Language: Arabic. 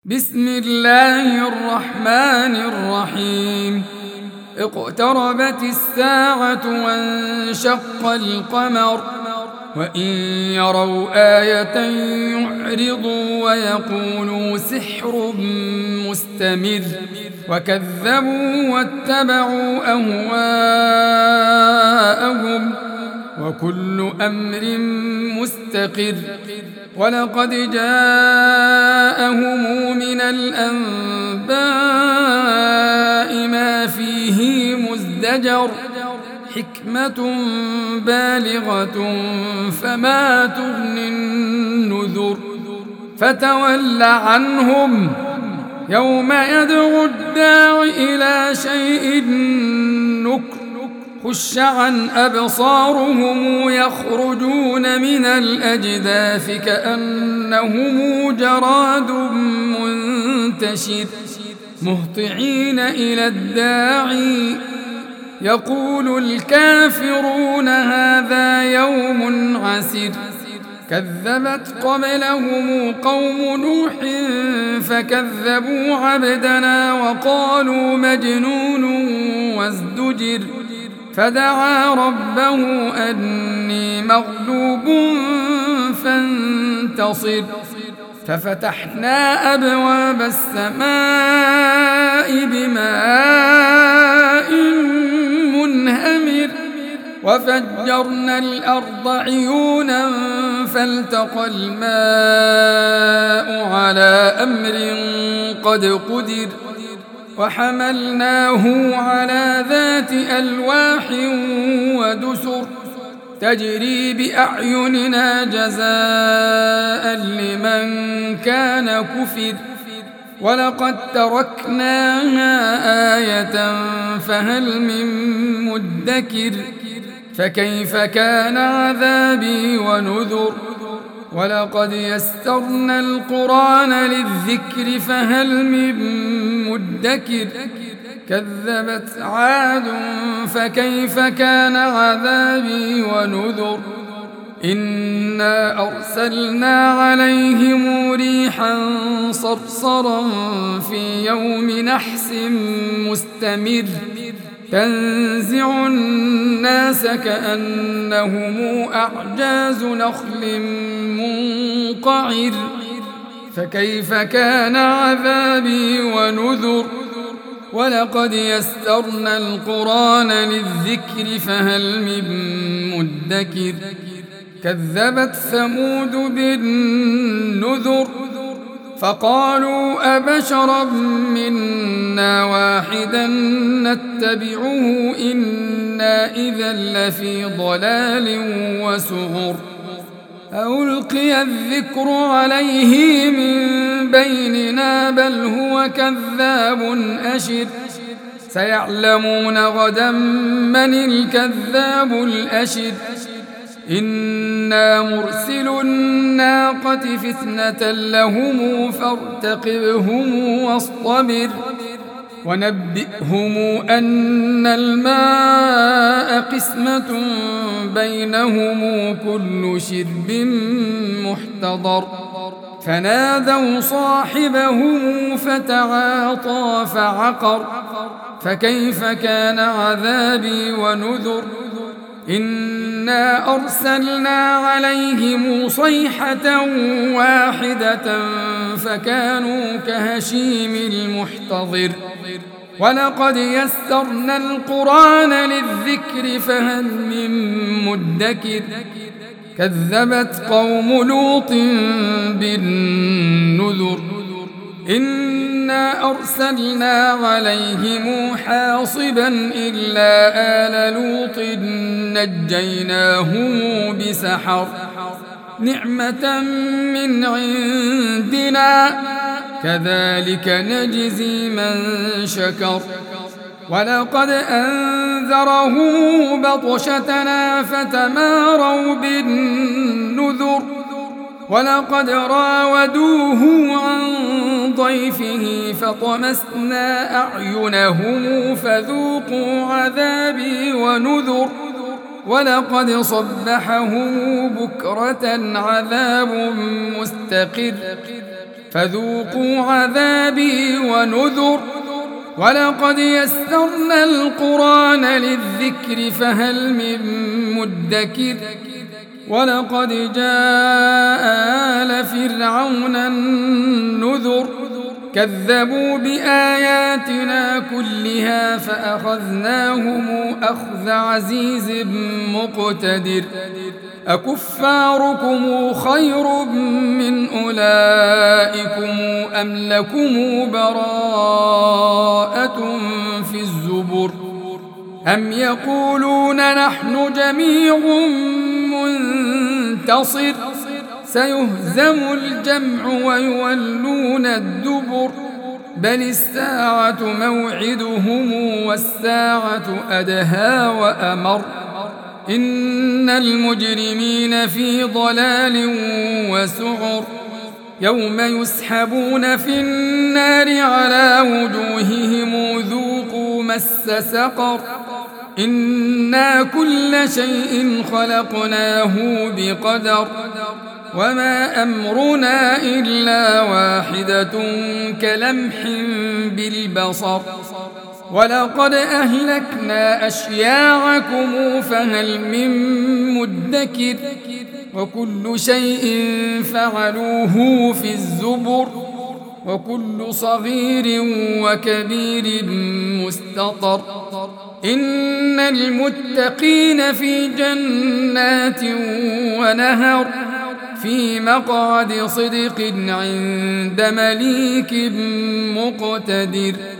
بسم الله الرحمن الرحيم. اقتربت الساعة وانشق القمر وإن يروا آية يعرضوا ويقولوا سحر مستمر وكذبوا واتبعوا أهواءهم وكل أمر مستقر. ولقد جاءهم من الأنباء ما فيه مزدجر حكمة بالغة فما تغني النذر. فتول عنهم يوم يدعو الداع إلى شيء نكر خش عن أبصارهم يخرجون من الأجداث كأنهم جراد منتشر مهطعين إلى الداعي يقول الكافرون هذا يوم عسر. كذبت قبلهم قوم نوح فكذبوا عبدنا وقالوا مجنون وازدجر. فدعا ربه أني مغلوب فانتصر. ففتحنا أبواب السماء بماء منهمر وفجرنا الأرض عيونا فالتقى الماء على أمر قد قدر. وحملناه على ذات ألواح ودسر تجري بأعيننا جزاء لمن كان كفر. ولقد تركناها آية فهل من مدكر. فكيف كان عذابي ونذر. ولقد يسرنا القرآن للذكر فهل من مدكر. كذبت عاد فكيف كان عذابي ونذر. إنا أرسلنا عليهم ريحا صرصرا في يوم نحس مستمر تنزع الناس كأنهم أعجاز نخل منقعر. فكيف كان عذابي ونذر. ولقد يسرنا القرآن للذكر فهل من مدكر. كذبت ثمود بالنذر فقالوا أبشرا منا واحدا نتبعه إنا إذا لفي ضلال وسعر. ألقي الذكر عليه من بيننا بل هو كذاب أشر. سيعلمون غدا من الكذاب الأشر. إنا مرسل الناقة فتنة لهم فارتقبهم واصطبر. ونبئهم أن الماء قسمة بينهم كل شرب محتضر. فنادوا صاحبهم فتعاطى فعقر. فكيف كان عذابي ونذر. إنا أرسلنا عليهم صيحة واحدة فكانوا كهشيم المحتضر. ولقد يسرنا القرآن للذكر فهل من مدكر. كذبت قوم لوط بالنذر. إنا أرسلنا عليهم حاصبا إلا آل لوط نجيناهم بسحر نعمة من عندنا كذلك نجزي من شكر. ولقد أنذره بطشتنا فتماروا بالنذر. ولقد راودوه عن ضيفه فطمسنا أعينهم فذوقوا عذابي ونذر. ولقد صبحهم بكرة عذاب مستقر فذوقوا عذابي ونذر ولقد يسرنا القرآن للذكر فهل من مدكر ولقد جاء آل فرعون النذر كذبوا بآياتنا كلها فأخذناهم أخذ عزيز مقتدر أكفاركم خير من أولئكم أم لكم براءة في الزبر أم يقولون نحن جميع منتصر سيهزم الجمع ويولون الدبر بل الساعة موعدهم والساعة أدهى وأمر إن المجرمين في ضلال وسعر يوم يسحبون في النار على وجوههم ذوقوا مس سقر إنا كل شيء خلقناه بقدر وما أمرنا إلا واحدة كلمح بالبصر ولقد أهلكنا أشياعكم فهل من مدكر وكل شيء فعلوه في الزبر وكل صغير وكبير مستطر إن المتقين في جنات ونهر في مقعد صدق عند مليك مقتدر